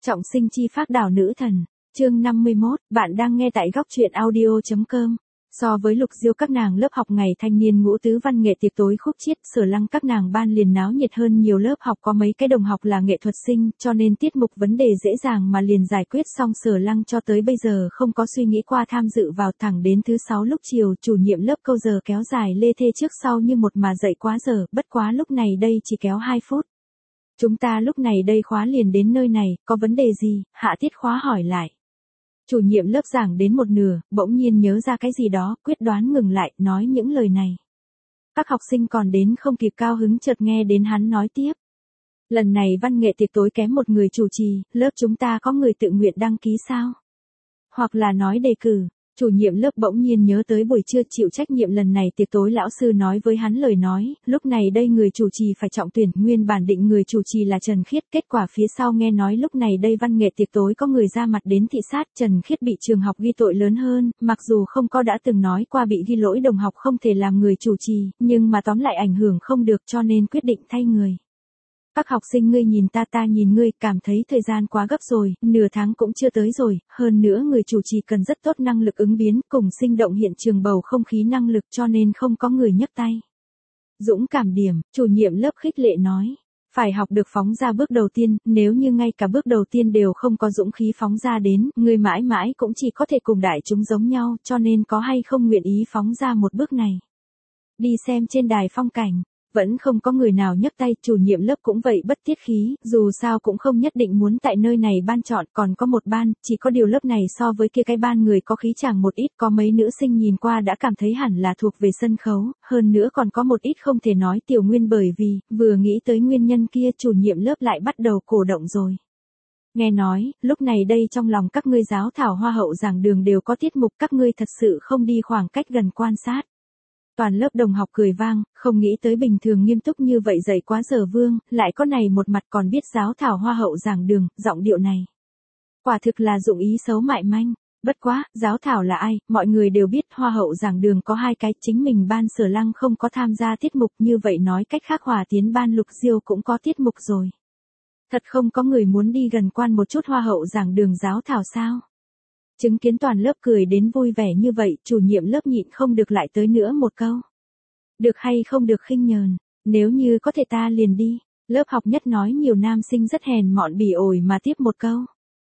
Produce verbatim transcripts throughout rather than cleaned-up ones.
Trọng sinh chi phác đảo nữ thần, chương năm mươi mốt, bạn đang nghe tại góc truyện audio.com. So với Lục Diêu các nàng lớp học ngày thanh niên ngũ tứ văn nghệ tiệc tối khúc chiết, Sở Lăng các nàng ban liền náo nhiệt hơn nhiều, lớp học có mấy cái đồng học là nghệ thuật sinh, cho nên tiết mục vấn đề dễ dàng mà liền giải quyết xong. Sở Lăng cho tới bây giờ không có suy nghĩ qua tham dự vào, thẳng đến thứ sáu lúc chiều, chủ nhiệm lớp câu giờ kéo dài lê thê trước sau như một mà dậy quá giờ, bất quá lúc này đây chỉ kéo hai phút. Chúng ta lúc này đây khóa liền đến nơi này, có vấn đề gì? Hạ tiết khóa hỏi lại. Chủ nhiệm lớp giảng đến một nửa, bỗng nhiên nhớ ra cái gì đó, quyết đoán ngừng lại, nói những lời này. Các học sinh còn đến không kịp cao hứng, chợt nghe đến hắn nói tiếp. Lần này văn nghệ tiệc tối kém một người chủ trì, lớp chúng ta có người tự nguyện đăng ký sao? Hoặc là nói đề cử. Chủ nhiệm lớp bỗng nhiên nhớ tới buổi trưa chịu trách nhiệm lần này tiệc tối lão sư nói với hắn lời nói, lúc này đây người chủ trì phải trọng tuyển, nguyên bản định người chủ trì là Trần Khiết, kết quả phía sau nghe nói lúc này đây văn nghệ tiệc tối có người ra mặt đến thị sát, Trần Khiết bị trường học ghi tội lớn hơn, mặc dù không có đã từng nói qua bị ghi lỗi đồng học không thể làm người chủ trì, nhưng mà tóm lại ảnh hưởng không được cho nên quyết định thay người. Các học sinh ngươi nhìn ta ta nhìn ngươi, cảm thấy thời gian quá gấp rồi, nửa tháng cũng chưa tới rồi, hơn nữa người chủ trì cần rất tốt năng lực ứng biến, cùng sinh động hiện trường bầu không khí năng lực, cho nên không có người nhấc tay. Dũng cảm điểm, chủ nhiệm lớp khích lệ nói, phải học được phóng ra bước đầu tiên, nếu như ngay cả bước đầu tiên đều không có dũng khí phóng ra đến, ngươi mãi mãi cũng chỉ có thể cùng đại chúng giống nhau, cho nên có hay không nguyện ý phóng ra một bước này. Đi xem trên đài phong cảnh. Vẫn không có người nào nhấc tay, chủ nhiệm lớp cũng vậy bất tiết khí, dù sao cũng không nhất định muốn tại nơi này ban chọn, còn có một ban, chỉ có điều lớp này so với kia cái ban người có khí chàng một ít, có mấy nữ sinh nhìn qua đã cảm thấy hẳn là thuộc về sân khấu, hơn nữa còn có một ít không thể nói tiểu nguyên, bởi vì, vừa nghĩ tới nguyên nhân kia chủ nhiệm lớp lại bắt đầu cổ động rồi. Nghe nói, lúc này đây trong lòng các ngươi giáo thảo hoa hậu giảng đường đều có tiết mục, các ngươi thật sự không đi khoảng cách gần quan sát. Toàn lớp đồng học cười vang, không nghĩ tới bình thường nghiêm túc như vậy dậy quá giờ vương, lại có này một mặt còn biết giáo thảo hoa hậu giảng đường, giọng điệu này. Quả thực là dụng ý xấu mại manh, bất quá, giáo thảo là ai, mọi người đều biết hoa hậu giảng đường có hai cái, chính mình ban Sở Lăng không có tham gia tiết mục, như vậy nói cách khác Hòa Tiến ban Lục Diêu cũng có tiết mục rồi. Thật không có người muốn đi gần quan một chút hoa hậu giảng đường giáo thảo sao? Chứng kiến toàn lớp cười đến vui vẻ như vậy, chủ nhiệm lớp nhịn không được lại tới nữa một câu. Được hay không được khinh nhờn, nếu như có thể ta liền đi. Lớp học nhất nói nhiều nam sinh rất hèn mọn bỉ ổi mà tiếp một câu.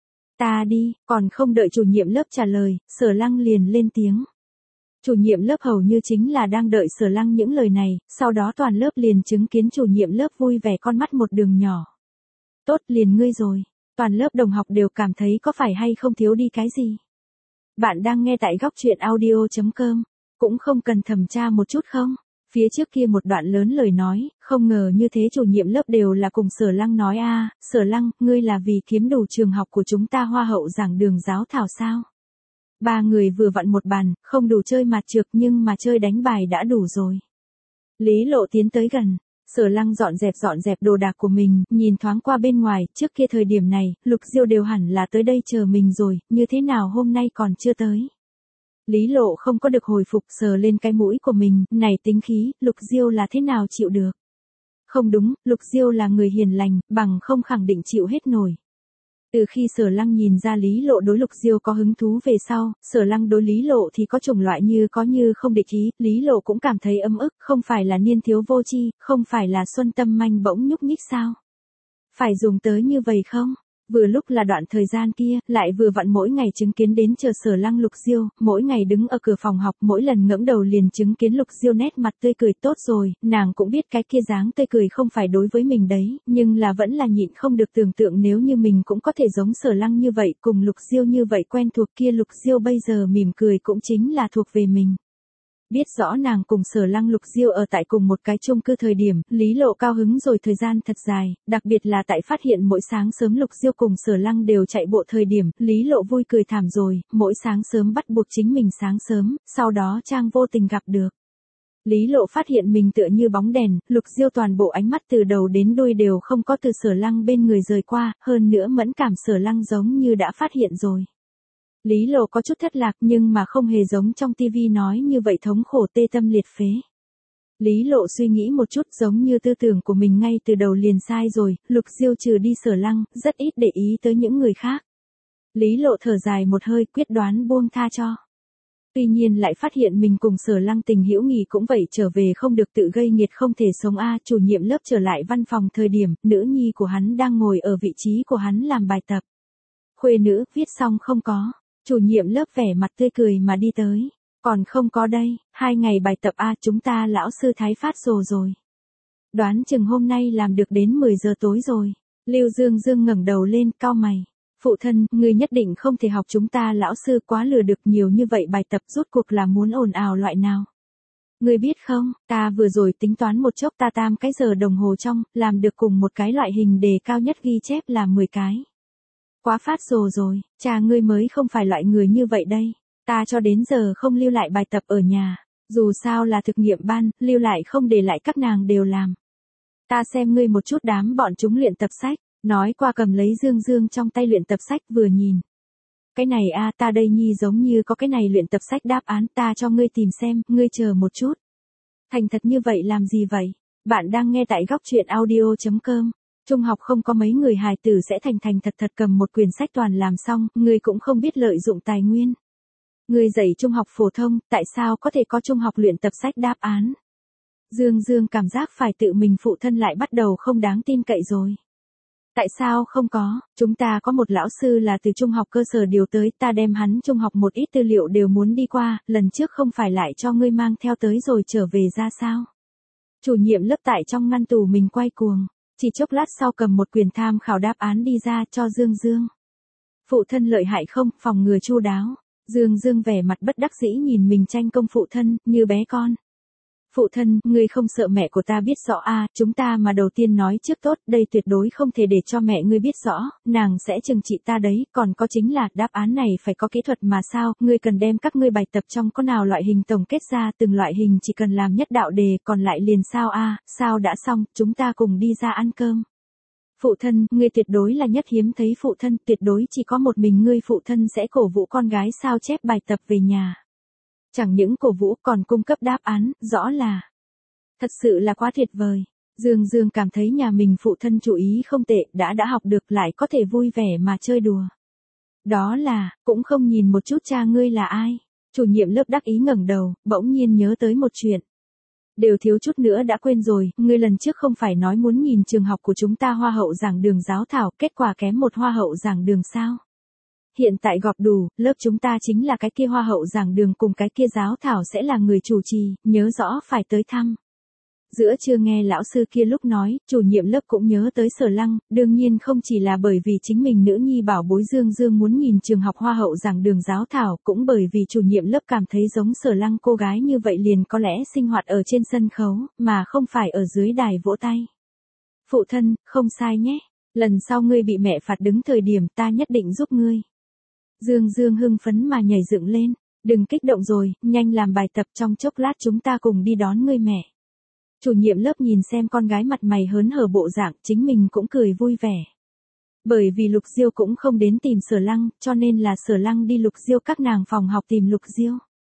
Ta đi, còn không đợi chủ nhiệm lớp trả lời, Sở Lăng liền lên tiếng. Chủ nhiệm lớp hầu như chính là đang đợi Sở Lăng những lời này, sau đó toàn lớp liền chứng kiến chủ nhiệm lớp vui vẻ con mắt một đường nhỏ. Tốt, liền ngươi rồi. Toàn lớp đồng học đều cảm thấy có phải hay không thiếu đi cái gì. Bạn đang nghe tại góc truyện audio.com, cũng không cần thẩm tra một chút không? Phía trước kia một đoạn lớn lời nói, không ngờ như thế chủ nhiệm lớp đều là cùng Sở Lăng nói a, à, Sở Lăng, ngươi là vì kiếm đủ trường học của chúng ta hoa hậu giảng đường giáo thảo sao? Ba người vừa vặn một bàn, không đủ chơi mặt trược nhưng mà chơi đánh bài đã đủ rồi. Lý Lộ tiến tới gần. Sở Lăng dọn dẹp dọn dẹp đồ đạc của mình, nhìn thoáng qua bên ngoài, trước kia thời điểm này, Lục Diêu đều hẳn là tới đây chờ mình rồi, như thế nào hôm nay còn chưa tới. Lý Lộ không có được hồi phục, sờ lên cái mũi của mình, này tính khí, Lục Diêu là thế nào chịu được. Không đúng, Lục Diêu là người hiền lành, bằng không khẳng định chịu hết nổi. Từ khi Sở Lăng nhìn ra Lý Lộ đối Lục Diêu có hứng thú về sau, Sở Lăng đối Lý Lộ thì có chủng loại như có như không địch ý, Lý Lộ cũng cảm thấy ấm ức, không phải là niên thiếu vô tri, không phải là xuân tâm manh bỗng nhúc nhích sao? Phải dùng tới như vậy không? Vừa lúc là đoạn thời gian kia, lại vừa vặn mỗi ngày chứng kiến đến chờ Sở Lăng Lục Diêu, mỗi ngày đứng ở cửa phòng học, mỗi lần ngẩng đầu liền chứng kiến Lục Diêu nét mặt tươi cười. Tốt rồi, nàng cũng biết cái kia dáng tươi cười không phải đối với mình đấy, nhưng là vẫn là nhịn không được tưởng tượng nếu như mình cũng có thể giống Sở Lăng như vậy, cùng Lục Diêu như vậy quen thuộc, kia Lục Diêu bây giờ mỉm cười cũng chính là thuộc về mình. Biết rõ nàng cùng Sở Lăng Lục Diêu ở tại cùng một cái chung cư thời điểm, Lý Lộ cao hứng rồi thời gian thật dài, đặc biệt là tại phát hiện mỗi sáng sớm Lục Diêu cùng Sở Lăng đều chạy bộ thời điểm, Lý Lộ vui cười thảm rồi, mỗi sáng sớm bắt buộc chính mình sáng sớm, sau đó Trang vô tình gặp được. Lý Lộ phát hiện mình tựa như bóng đèn, Lục Diêu toàn bộ ánh mắt từ đầu đến đuôi đều không có từ Sở Lăng bên người rời qua, hơn nữa mẫn cảm Sở Lăng giống như đã phát hiện rồi. Lý Lộ có chút thất lạc nhưng mà không hề giống trong tivi nói như vậy thống khổ tê tâm liệt phế. Lý Lộ suy nghĩ một chút giống như tư tưởng của mình ngay từ đầu liền sai rồi, Lục Diêu trừ đi Sở Lăng, rất ít để ý tới những người khác. Lý Lộ thở dài một hơi quyết đoán buông tha cho. Tuy nhiên lại phát hiện mình cùng Sở Lăng tình hữu nghị cũng vậy trở về không được tự gây nghiệt không thể sống a. Chủ nhiệm lớp trở lại văn phòng thời điểm, nữ nhi của hắn đang ngồi ở vị trí của hắn làm bài tập. Khuê nữ, viết xong không có. Chủ nhiệm lớp vẻ mặt tươi cười mà đi tới. Còn không có đây, hai ngày bài tập a chúng ta lão sư thái phát rồ rồi. Đoán chừng hôm nay làm được đến mười giờ tối rồi. Lưu Dương Dương ngẩng đầu lên, cau mày. Phụ thân, ngươi nhất định không thể học chúng ta lão sư quá lừa được nhiều như vậy bài tập rốt cuộc là muốn ồn ào loại nào. Ngươi biết không, ta vừa rồi tính toán một chốc ta tam cái giờ đồng hồ trong, làm được cùng một cái loại hình đề cao nhất ghi chép là mười cái. Quá phát rồ rồi, cha ngươi mới không phải loại người như vậy đây. Ta cho đến giờ không lưu lại bài tập ở nhà, dù sao là thực nghiệm ban, lưu lại không để lại các nàng đều làm. Ta xem ngươi một chút đám bọn chúng luyện tập sách, nói qua cầm lấy Dương Dương trong tay luyện tập sách vừa nhìn. Cái này a ta đây nhi giống như có cái này luyện tập sách đáp án ta cho ngươi tìm xem, ngươi chờ một chút. Thành thật như vậy làm gì vậy? Bạn đang nghe tại góc truyện audio chấm com. Trung học không có mấy người hài tử sẽ thành thành thật thật cầm một quyển sách toàn làm xong, ngươi cũng không biết lợi dụng tài nguyên. Ngươi dạy trung học phổ thông, tại sao có thể có trung học luyện tập sách đáp án? Dương Dương cảm giác phải tự mình phụ thân lại bắt đầu không đáng tin cậy rồi. Tại sao không có, chúng ta có một lão sư là từ trung học cơ sở điều tới, ta đem hắn trung học một ít tư liệu đều muốn đi qua, lần trước không phải lại cho ngươi mang theo tới rồi trở về ra sao? Chủ nhiệm lớp tại trong ngăn tủ mình quay cuồng, chỉ chốc lát sau cầm một quyển tham khảo đáp án đi ra cho Dương Dương. Phụ thân lợi hại không, phòng ngừa chu đáo. Dương Dương vẻ mặt bất đắc dĩ nhìn mình tranh công phụ thân, như bé con. Phụ thân, ngươi không sợ mẹ của ta biết rõ à, chúng ta mà đầu tiên nói trước tốt, đây tuyệt đối không thể để cho mẹ ngươi biết rõ, nàng sẽ trừng trị ta đấy, còn có chính là, đáp án này phải có kỹ thuật mà sao, ngươi cần đem các ngươi bài tập trong có nào loại hình tổng kết ra, từng loại hình chỉ cần làm nhất đạo đề, còn lại liền sao a, à, sao đã xong, chúng ta cùng đi ra ăn cơm. Phụ thân, ngươi tuyệt đối là nhất hiếm thấy phụ thân, tuyệt đối chỉ có một mình ngươi phụ thân sẽ cổ vũ con gái sao chép bài tập về nhà. Chẳng những cổ vũ còn cung cấp đáp án, rõ là. Thật sự là quá tuyệt vời. Dương Dương cảm thấy nhà mình phụ thân chủ ý không tệ, đã đã học được lại có thể vui vẻ mà chơi đùa. Đó là, cũng không nhìn một chút cha ngươi là ai. Chủ nhiệm lớp đắc ý ngẩng đầu, bỗng nhiên nhớ tới một chuyện. Đều thiếu chút nữa đã quên rồi, ngươi lần trước không phải nói muốn nhìn trường học của chúng ta hoa hậu giảng đường giáo thảo, kết quả kém một hoa hậu giảng đường sao? Hiện tại gọp đủ, lớp chúng ta chính là cái kia hoa hậu giảng đường cùng cái kia giáo thảo sẽ là người chủ trì, nhớ rõ phải tới thăm. Giữa trưa nghe lão sư kia lúc nói, chủ nhiệm lớp cũng nhớ tới Sở Lăng, đương nhiên không chỉ là bởi vì chính mình nữ nhi bảo bối Dương Dương muốn nhìn trường học hoa hậu giảng đường giáo thảo, cũng bởi vì chủ nhiệm lớp cảm thấy giống Sở Lăng cô gái như vậy liền có lẽ sinh hoạt ở trên sân khấu, mà không phải ở dưới đài vỗ tay. Phụ thân, không sai nhé, lần sau ngươi bị mẹ phạt đứng thời điểm ta nhất định giúp ngươi. Dương Dương hưng phấn mà nhảy dựng lên, đừng kích động rồi, nhanh làm bài tập trong chốc lát chúng ta cùng đi đón ngươi mẹ. Chủ nhiệm lớp nhìn xem con gái mặt mày hớn hở bộ dạng, chính mình cũng cười vui vẻ. Bởi vì Lục Diêu cũng không đến tìm Sở Lăng, cho nên là Sở Lăng đi Lục Diêu các nàng phòng học tìm Lục Diêu.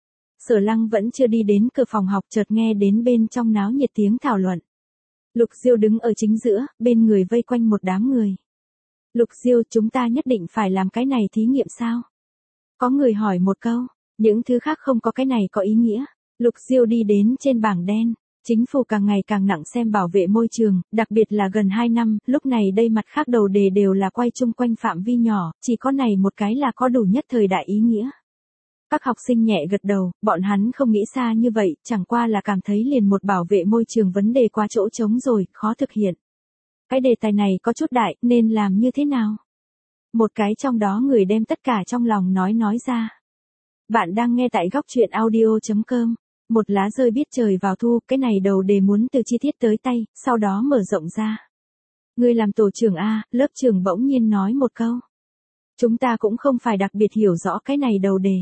Sở Lăng vẫn chưa đi đến cửa phòng học chợt nghe đến bên trong náo nhiệt tiếng thảo luận. Lục Diêu đứng ở chính giữa, bên người vây quanh một đám người. Lục Diêu, chúng ta nhất định phải làm cái này thí nghiệm sao? Có người hỏi một câu, những thứ khác không có cái này có ý nghĩa. Lục Diêu đi đến trên bảng đen. Chính phủ càng ngày càng nặng xem bảo vệ môi trường, đặc biệt là gần hai năm, lúc này đây mặt khác đầu đề đều là quay chung quanh phạm vi nhỏ, chỉ có này một cái là có đủ nhất thời đại ý nghĩa. Các học sinh nhẹ gật đầu, bọn hắn không nghĩ xa như vậy, chẳng qua là cảm thấy liền một bảo vệ môi trường vấn đề quá chỗ trống rồi, khó thực hiện. Cái đề tài này có chút đại, nên làm như thế nào? Một cái trong đó người đem tất cả trong lòng nói nói ra. Bạn đang nghe tại góc truyện audio chấm com. Một lá rơi biết trời vào thu, cái này đầu đề muốn từ chi tiết tới tay, sau đó mở rộng ra. Người làm tổ trưởng A, lớp trưởng bỗng nhiên nói một câu. Chúng ta cũng không phải đặc biệt hiểu rõ cái này đầu đề.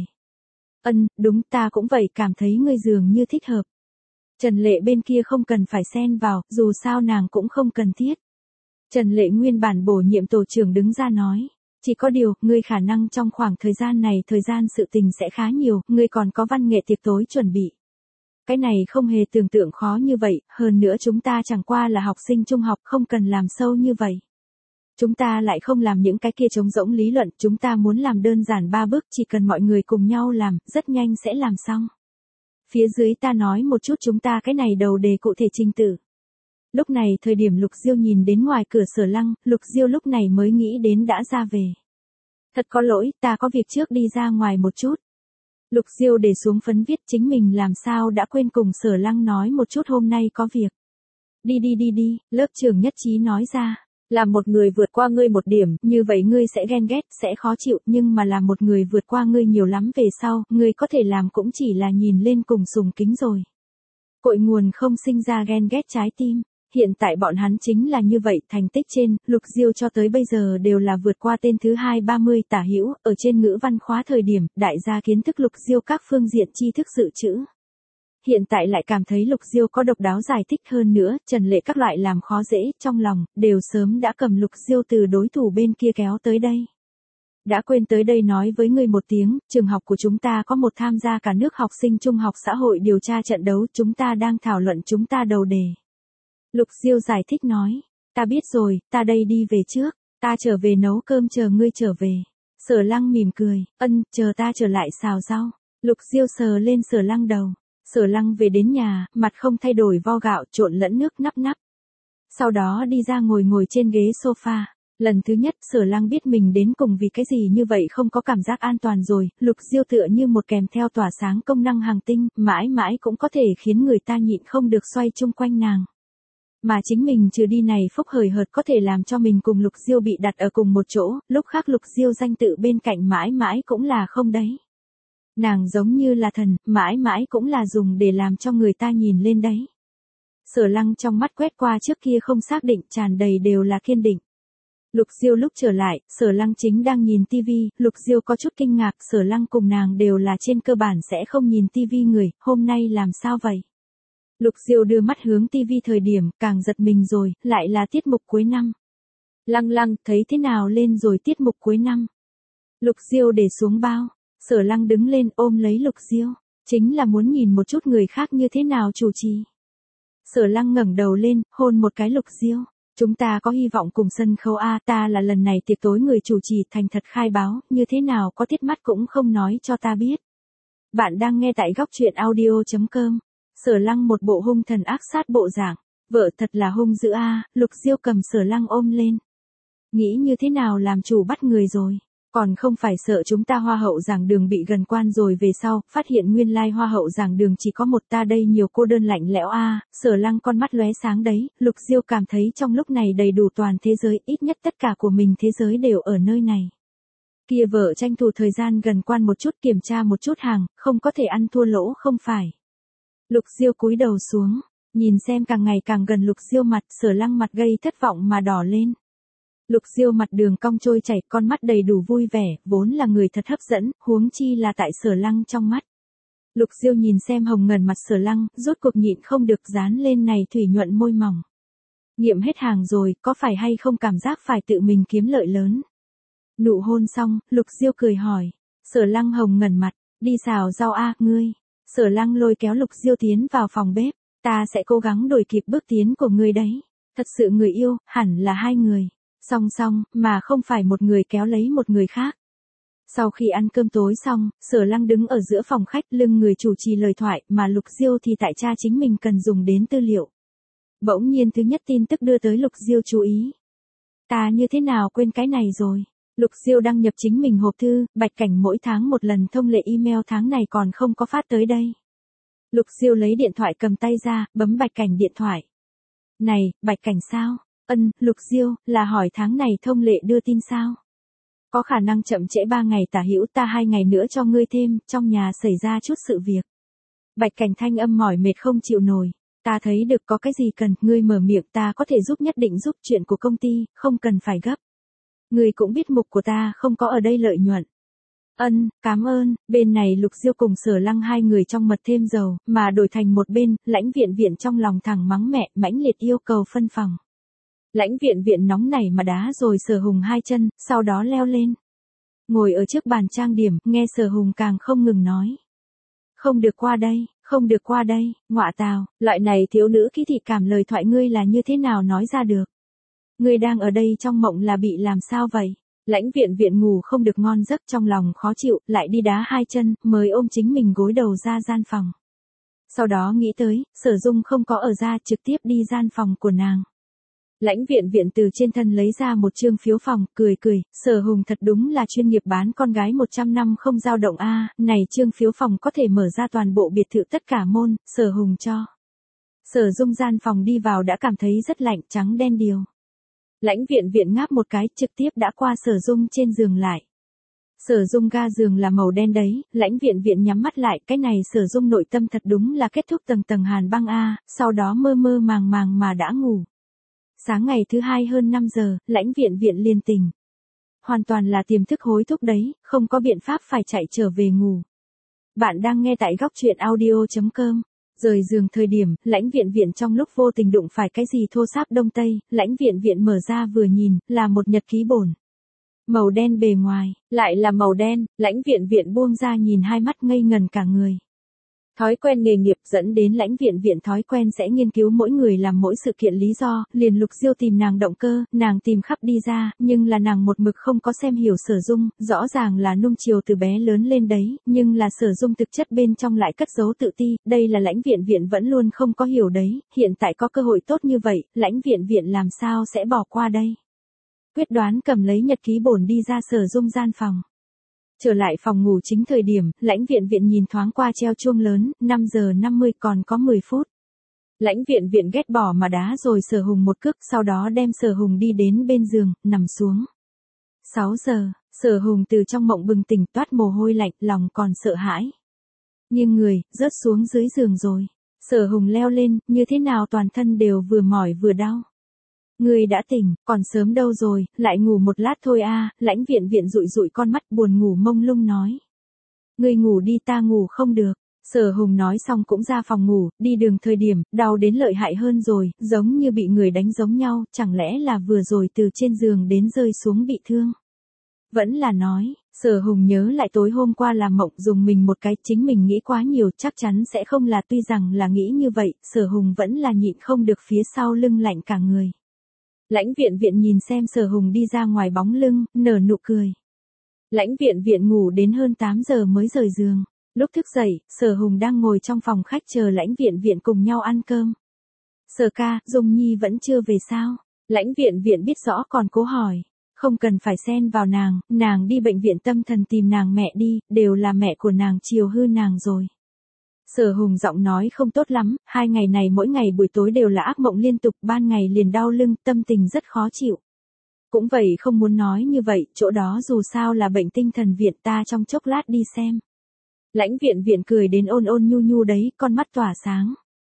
Ân, đúng ta cũng vậy cảm thấy ngươi dường như thích hợp. Trần Lệ bên kia không cần phải xen vào, dù sao nàng cũng không cần thiết. Trần Lệ nguyên bản bổ nhiệm tổ trưởng đứng ra nói. Chỉ có điều, ngươi khả năng trong khoảng thời gian này thời gian sự tình sẽ khá nhiều, ngươi còn có văn nghệ tiệc tối chuẩn bị. cái này không hề tưởng tượng khó như vậy, hơn nữa chúng ta chẳng qua là học sinh trung học, không cần làm sâu như vậy. Chúng ta lại không làm những cái kia trống rỗng lý luận, chúng ta muốn làm đơn giản ba bước, chỉ cần mọi người cùng nhau làm, rất nhanh sẽ làm xong. Phía dưới ta nói một chút chúng ta cái này đầu đề cụ thể trình tự. Lúc này thời điểm Lục Diêu nhìn đến ngoài cửa Sở Lăng, Lục Diêu lúc này mới nghĩ đến đã ra về. Thật có lỗi, ta có việc trước đi ra ngoài một chút. Lục Diêu để xuống phấn viết chính mình làm sao đã quên cùng Sở Lăng nói một chút hôm nay có việc. Đi đi đi đi, lớp trưởng nhất trí nói ra. Làm một người vượt qua ngươi một điểm, như vậy ngươi sẽ ghen ghét, sẽ khó chịu, nhưng mà làm một người vượt qua ngươi nhiều lắm về sau, ngươi có thể làm cũng chỉ là nhìn lên cùng sùng kính rồi. Cội nguồn không sinh ra ghen ghét trái tim. Hiện tại bọn hắn chính là như vậy, thành tích trên, Lục Diêu cho tới bây giờ đều là vượt qua tên thứ hai ba mươi tả hữu, ở trên ngữ văn khóa thời điểm, đại gia kiến thức Lục Diêu các phương diện tri thức dự trữ. Hiện tại lại cảm thấy Lục Diêu có độc đáo giải thích hơn nữa, trần lệ các loại làm khó dễ, trong lòng, đều sớm đã cầm Lục Diêu từ đối thủ bên kia kéo tới đây. Đã quên tới đây nói với ngươi một tiếng, trường học của chúng ta có một tham gia cả nước học sinh trung học xã hội điều tra trận đấu, chúng ta đang thảo luận chúng ta đầu đề. Lục Diêu giải thích nói, ta biết rồi, ta đây đi về trước, ta trở về nấu cơm chờ ngươi trở về. Sở Lăng mỉm cười, ân, chờ ta trở lại xào rau. Lục Diêu sờ lên Sở Lăng đầu. Sở Lăng về đến nhà, mặt không thay đổi vo gạo trộn lẫn nước nắp nắp. Sau đó đi ra ngồi ngồi trên ghế sofa. Lần thứ nhất Sở Lăng biết mình đến cùng vì cái gì như vậy không có cảm giác an toàn rồi, Lục Diêu tựa như một kèm theo tỏa sáng công năng hàng tinh, mãi mãi cũng có thể khiến người ta nhịn không được xoay chung quanh nàng. Mà chính mình trừ đi này phúc hời hợt có thể làm cho mình cùng Lục Diêu bị đặt ở cùng một chỗ, lúc khác Lục Diêu danh tự bên cạnh mãi mãi cũng là không đấy. Nàng giống như là thần, mãi mãi cũng là dùng để làm cho người ta nhìn lên đấy. Sở Lăng trong mắt quét qua trước kia không xác định, tràn đầy đều là kiên định. Lục Diêu lúc trở lại, Sở Lăng chính đang nhìn tivi, Lục Diêu có chút kinh ngạc, Sở Lăng cùng nàng đều là trên cơ bản sẽ không nhìn tivi người, hôm nay làm sao vậy? Lục Diêu đưa mắt hướng tivi thời điểm, càng giật mình rồi, lại là tiết mục cuối năm. Lăng Lăng, thấy thế nào lên rồi tiết mục cuối năm? Lục Diêu để xuống bao, Sở Lăng đứng lên ôm lấy Lục Diêu, chính là muốn nhìn một chút người khác như thế nào chủ trì. Sở Lăng ngẩng đầu lên, hôn một cái Lục Diêu. Chúng ta có hy vọng cùng sân khấu A, ta là lần này tiệc tối người chủ trì, thành thật khai báo, như thế nào có tiết mắt cũng không nói cho ta biết. Bạn đang nghe tại góc truyện audio chấm com. Sở Lăng một bộ hung thần ác sát bộ dạng, vợ thật là hung dữ A, Lục Diêu cầm Sở Lăng ôm lên. Nghĩ như thế nào làm chủ bắt người rồi, còn không phải sợ chúng ta hoa hậu giảng đường bị gần quan rồi về sau, phát hiện nguyên lai hoa hậu giảng đường chỉ có một ta đây nhiều cô đơn lạnh lẽo A, Sở Lăng con mắt lóe sáng đấy, Lục Diêu cảm thấy trong lúc này đầy đủ toàn thế giới, ít nhất tất cả của mình thế giới đều ở nơi này. Kia vợ tranh thủ thời gian gần quan một chút kiểm tra một chút hàng, không có thể ăn thua lỗ không phải. Lục Diêu cúi đầu xuống, nhìn xem càng ngày càng gần Lục Diêu mặt, Sở Lăng mặt gây thất vọng mà đỏ lên. Lục Diêu mặt đường cong trôi chảy, con mắt đầy đủ vui vẻ, vốn là người thật hấp dẫn, huống chi là tại Sở Lăng trong mắt. Lục Diêu nhìn xem hồng ngần mặt Sở Lăng, rốt cuộc nhịn không được dán lên này thủy nhuận môi mỏng. Nghiệm hết hàng rồi, có phải hay không cảm giác phải tự mình kiếm lợi lớn? Nụ hôn xong, Lục Diêu cười hỏi. Sở Lăng hồng ngần mặt, đi xào rau a, ngươi. Sở Lăng lôi kéo Lục Diêu tiến vào phòng bếp, ta sẽ cố gắng đuổi kịp bước tiến của ngươi đấy. Thật sự người yêu, hẳn là hai người. Song song, mà không phải một người kéo lấy một người khác. Sau khi ăn cơm tối xong, Sở Lăng đứng ở giữa phòng khách lưng người chủ trì lời thoại, mà Lục Diêu thì tại tra chính mình cần dùng đến tư liệu. Bỗng nhiên thứ nhất tin tức đưa tới Lục Diêu chú ý. Ta như thế nào quên cái này rồi? Lục Diêu đăng nhập chính mình hộp thư, Bạch Cảnh mỗi tháng một lần thông lệ email tháng này còn không có phát tới đây. Lục Diêu lấy điện thoại cầm tay ra, bấm Bạch Cảnh điện thoại. Này, Bạch Cảnh sao? Ân, Lục Diêu, là hỏi tháng này thông lệ đưa tin sao? Có khả năng chậm trễ ba ngày tả hữu, ta hai ngày nữa cho ngươi thêm, trong nhà xảy ra chút sự việc. Bạch Cảnh thanh âm mỏi mệt không chịu nổi. Ta thấy được có cái gì cần, ngươi mở miệng ta có thể giúp, nhất định giúp, chuyện của công ty, không cần phải gấp. Ngươi cũng biết mục của ta không có ở đây lợi nhuận. Ân, cảm ơn, bên này Lục Diêu cùng Sở Lăng hai người trong mật thêm dầu, mà đổi thành một bên, Lãnh Viện Viện trong lòng thẳng mắng mẹ, mãnh liệt yêu cầu phân phòng. Lãnh Viện Viện nóng nảy mà đá rồi Sở Hùng hai chân, sau đó leo lên. Ngồi ở trước bàn trang điểm, nghe Sở Hùng càng không ngừng nói. Không được qua đây, Không được qua đây, ngọa tào, loại này thiếu nữ kỹ thị cảm lời thoại ngươi là như thế nào nói ra được. Ngươi đang ở đây trong mộng là bị làm sao vậy? Lãnh Viện Viện ngủ không được ngon giấc, trong lòng khó chịu, lại đi đá hai chân, mới ôm chính mình gối đầu ra gian phòng. Sau đó nghĩ tới, Sở Dung không có ở ra, trực tiếp đi gian phòng của nàng. Lãnh Viện Viện từ trên thân lấy ra một trương phiếu phòng, cười cười, Sở Hùng thật đúng là chuyên nghiệp bán con gái một trăm năm không dao động a, này trương phiếu phòng có thể mở ra toàn bộ biệt thự tất cả môn, Sở Hùng cho. Sở Dung gian phòng đi vào đã cảm thấy rất lạnh, trắng đen điều. Lãnh Viện Viện ngáp một cái, trực tiếp đã qua Sở Dung trên giường lại. Sở Dung ga giường là màu đen đấy, Lãnh Viện Viện nhắm mắt lại, cái này Sở Dung nội tâm thật đúng là kết thúc tầng tầng hàn băng a, sau đó mơ mơ màng màng mà đã ngủ. Sáng ngày thứ hai hơn năm giờ, Lãnh Viện Viện liền tỉnh. Hoàn toàn là tiềm thức hối thúc đấy, không có biện pháp phải chạy trở về ngủ. Bạn đang nghe tại góc truyện audio chấm com. Rời giường thời điểm, Lãnh Viện Viện trong lúc vô tình đụng phải cái gì thô sáp đông tây, Lãnh Viện Viện mở ra vừa nhìn, là một nhật ký bổn. Màu đen bề ngoài, lại là màu đen, Lãnh Viện Viện buông ra nhìn hai mắt ngây ngần cả người. Thói quen nghề nghiệp dẫn đến Lãnh Viện Viện thói quen sẽ nghiên cứu mỗi người làm mỗi sự kiện lý do, liền Lục Diêu tìm nàng động cơ, nàng tìm khắp đi ra, nhưng là nàng một mực không có xem hiểu Sở Dung, rõ ràng là nung chiều từ bé lớn lên đấy, nhưng là Sở Dung thực chất bên trong lại cất giấu tự ti, đây là Lãnh Viện Viện vẫn luôn không có hiểu đấy, hiện tại có cơ hội tốt như vậy, Lãnh Viện Viện làm sao sẽ bỏ qua đây. Quyết đoán cầm lấy nhật ký bổn đi ra Sở Dung gian phòng. Trở lại phòng ngủ chính thời điểm, Lãnh Viện Viện nhìn thoáng qua treo chuông lớn, năm giờ năm mươi còn có mười phút. Lãnh Viện Viện ghét bỏ mà đá rồi Sở Hùng một cước, sau đó đem Sở Hùng đi đến bên giường, nằm xuống. sáu giờ, Sở Hùng từ trong mộng bừng tỉnh, toát mồ hôi lạnh, lòng còn sợ hãi. Nhưng người, rớt xuống dưới giường rồi. Sở Hùng leo lên, như thế nào toàn thân đều vừa mỏi vừa đau. Ngươi đã tỉnh, còn sớm đâu rồi, lại ngủ một lát thôi a, Lãnh Viện Viện dụi dụi con mắt buồn ngủ mông lung nói. Ngươi ngủ đi, ta ngủ không được. Sở Hùng nói xong cũng ra phòng ngủ, đi đường thời điểm, đau đến lợi hại hơn rồi, giống như bị người đánh giống nhau, chẳng lẽ là vừa rồi từ trên giường đến rơi xuống bị thương. Vẫn là nói, Sở Hùng nhớ lại tối hôm qua làm mộng dùng mình một cái, chính mình nghĩ quá nhiều, chắc chắn sẽ không là, tuy rằng là nghĩ như vậy, Sở Hùng vẫn là nhịn không được phía sau lưng lạnh cả người. Lãnh Viện Viện nhìn xem Sở Hùng đi ra ngoài bóng lưng, nở nụ cười. Lãnh Viện Viện ngủ đến hơn tám giờ mới rời giường. Lúc thức dậy, Sở Hùng đang ngồi trong phòng khách chờ Lãnh Viện Viện cùng nhau ăn cơm. Sở ca, Dung Nhi vẫn chưa về sao? Lãnh Viện Viện biết rõ còn cố hỏi. Không cần phải xen vào nàng, nàng đi bệnh viện tâm thần tìm nàng mẹ đi, đều là mẹ của nàng chiều hư nàng rồi. Sở Hùng giọng nói không tốt lắm, hai ngày này mỗi ngày buổi tối đều là ác mộng liên tục, ban ngày liền đau lưng, tâm tình rất khó chịu. Cũng vậy không muốn nói như vậy, chỗ đó dù sao là bệnh tinh thần viện, ta trong chốc lát đi xem. Lãnh Viện Viện cười đến ôn ôn nhu nhu đấy, con mắt tỏa sáng.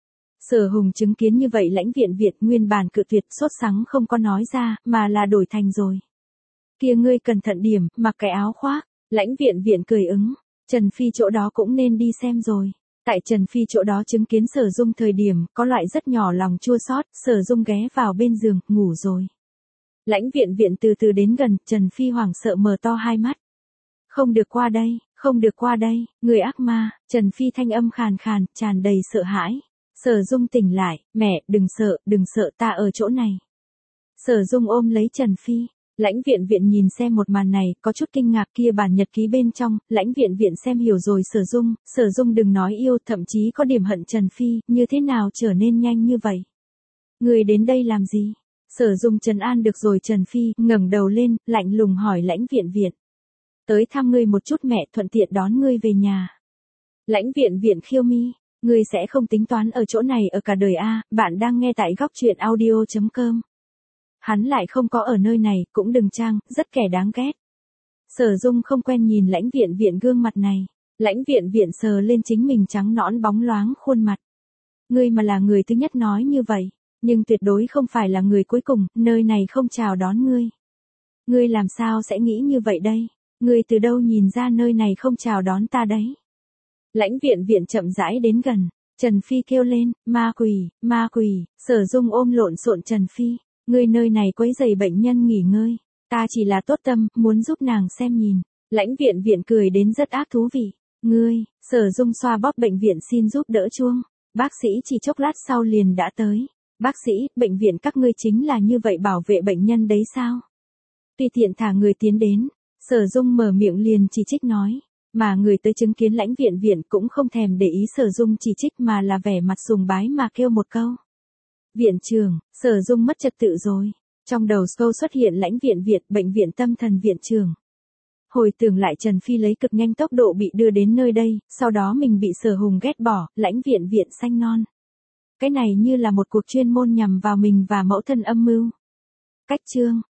Sở Hùng chứng kiến như vậy Lãnh Viện Viện nguyên bản cự tuyệt sốt sắng không có nói ra, mà là đổi thành rồi. Kia ngươi cẩn thận điểm, mặc cái áo khoác. Lãnh Viện Viện cười ứng, Trần Phi chỗ đó cũng nên đi xem rồi. Tại Trần Phi chỗ đó chứng kiến Sở Dung thời điểm, có loại rất nhỏ lòng chua xót, Sở Dung ghé vào bên giường, ngủ rồi. Lãnh Viện Viện từ từ đến gần, Trần Phi hoảng sợ mở to hai mắt. Không được qua đây, không được qua đây, người ác ma, Trần Phi thanh âm khàn khàn, tràn đầy sợ hãi. Sở Dung tỉnh lại, mẹ, đừng sợ, đừng sợ, ta ở chỗ này. Sở Dung ôm lấy Trần Phi. Lãnh Viện Viện nhìn xem một màn này, có chút kinh ngạc, kia bản nhật ký bên trong, Lãnh Viện Viện xem hiểu rồi Sở Dung, Sở Dung đừng nói yêu, thậm chí có điểm hận Trần Phi, như thế nào trở nên nhanh như vậy? Người đến đây làm gì? Sở Dung trấn an được rồi Trần Phi, ngẩng đầu lên, lạnh lùng hỏi Lãnh Viện Viện. Tới thăm ngươi một chút mẹ, thuận tiện đón ngươi về nhà. Lãnh Viện Viện khiêu mi, ngươi sẽ không tính toán ở chỗ này ở cả đời a, bạn đang nghe tại góc truyện audio chấm com. Hắn lại không có ở nơi này, cũng đừng trang, rất kẻ đáng ghét. Sở Dung không quen nhìn Lãnh Viện Viện gương mặt này. Lãnh Viện Viện sờ lên chính mình trắng nõn bóng loáng khuôn mặt. Ngươi mà là người thứ nhất nói như vậy, nhưng tuyệt đối không phải là người cuối cùng, nơi này không chào đón ngươi. Ngươi làm sao sẽ nghĩ như vậy đây? Ngươi từ đâu nhìn ra nơi này không chào đón ta đấy? Lãnh Viện Viện chậm rãi đến gần, Trần Phi kêu lên, ma quỷ, ma quỷ, Sở Dung ôm lộn xộn Trần Phi. Ngươi nơi này quấy rầy bệnh nhân nghỉ ngơi, ta chỉ là tốt tâm, muốn giúp nàng xem nhìn. Lãnh Viện Viện cười đến rất ác thú vị. Ngươi, Sở Dung xoa bóp bệnh viện xin giúp đỡ chuông. Bác sĩ chỉ chốc lát sau liền đã tới. Bác sĩ, bệnh viện các ngươi chính là như vậy bảo vệ bệnh nhân đấy sao? Tùy tiện thả người tiến đến. Sở Dung mở miệng liền chỉ trích nói. Mà người tới chứng kiến lãnh viện viện cũng không thèm để ý Sở Dung chỉ trích mà là vẻ mặt sùng bái mà kêu một câu. Viện trưởng, Sở Dung mất trật tự rồi. Trong đầu câu xuất hiện lãnh viện viện, bệnh viện tâm thần viện trưởng. Hồi tưởng lại Trần Phi lấy cực nhanh tốc độ bị đưa đến nơi đây, sau đó mình bị Sở Hùng ghét bỏ, lãnh viện viện xanh non. Cái này như là một cuộc chuyên môn nhằm vào mình và mẫu thân âm mưu. Cách chương,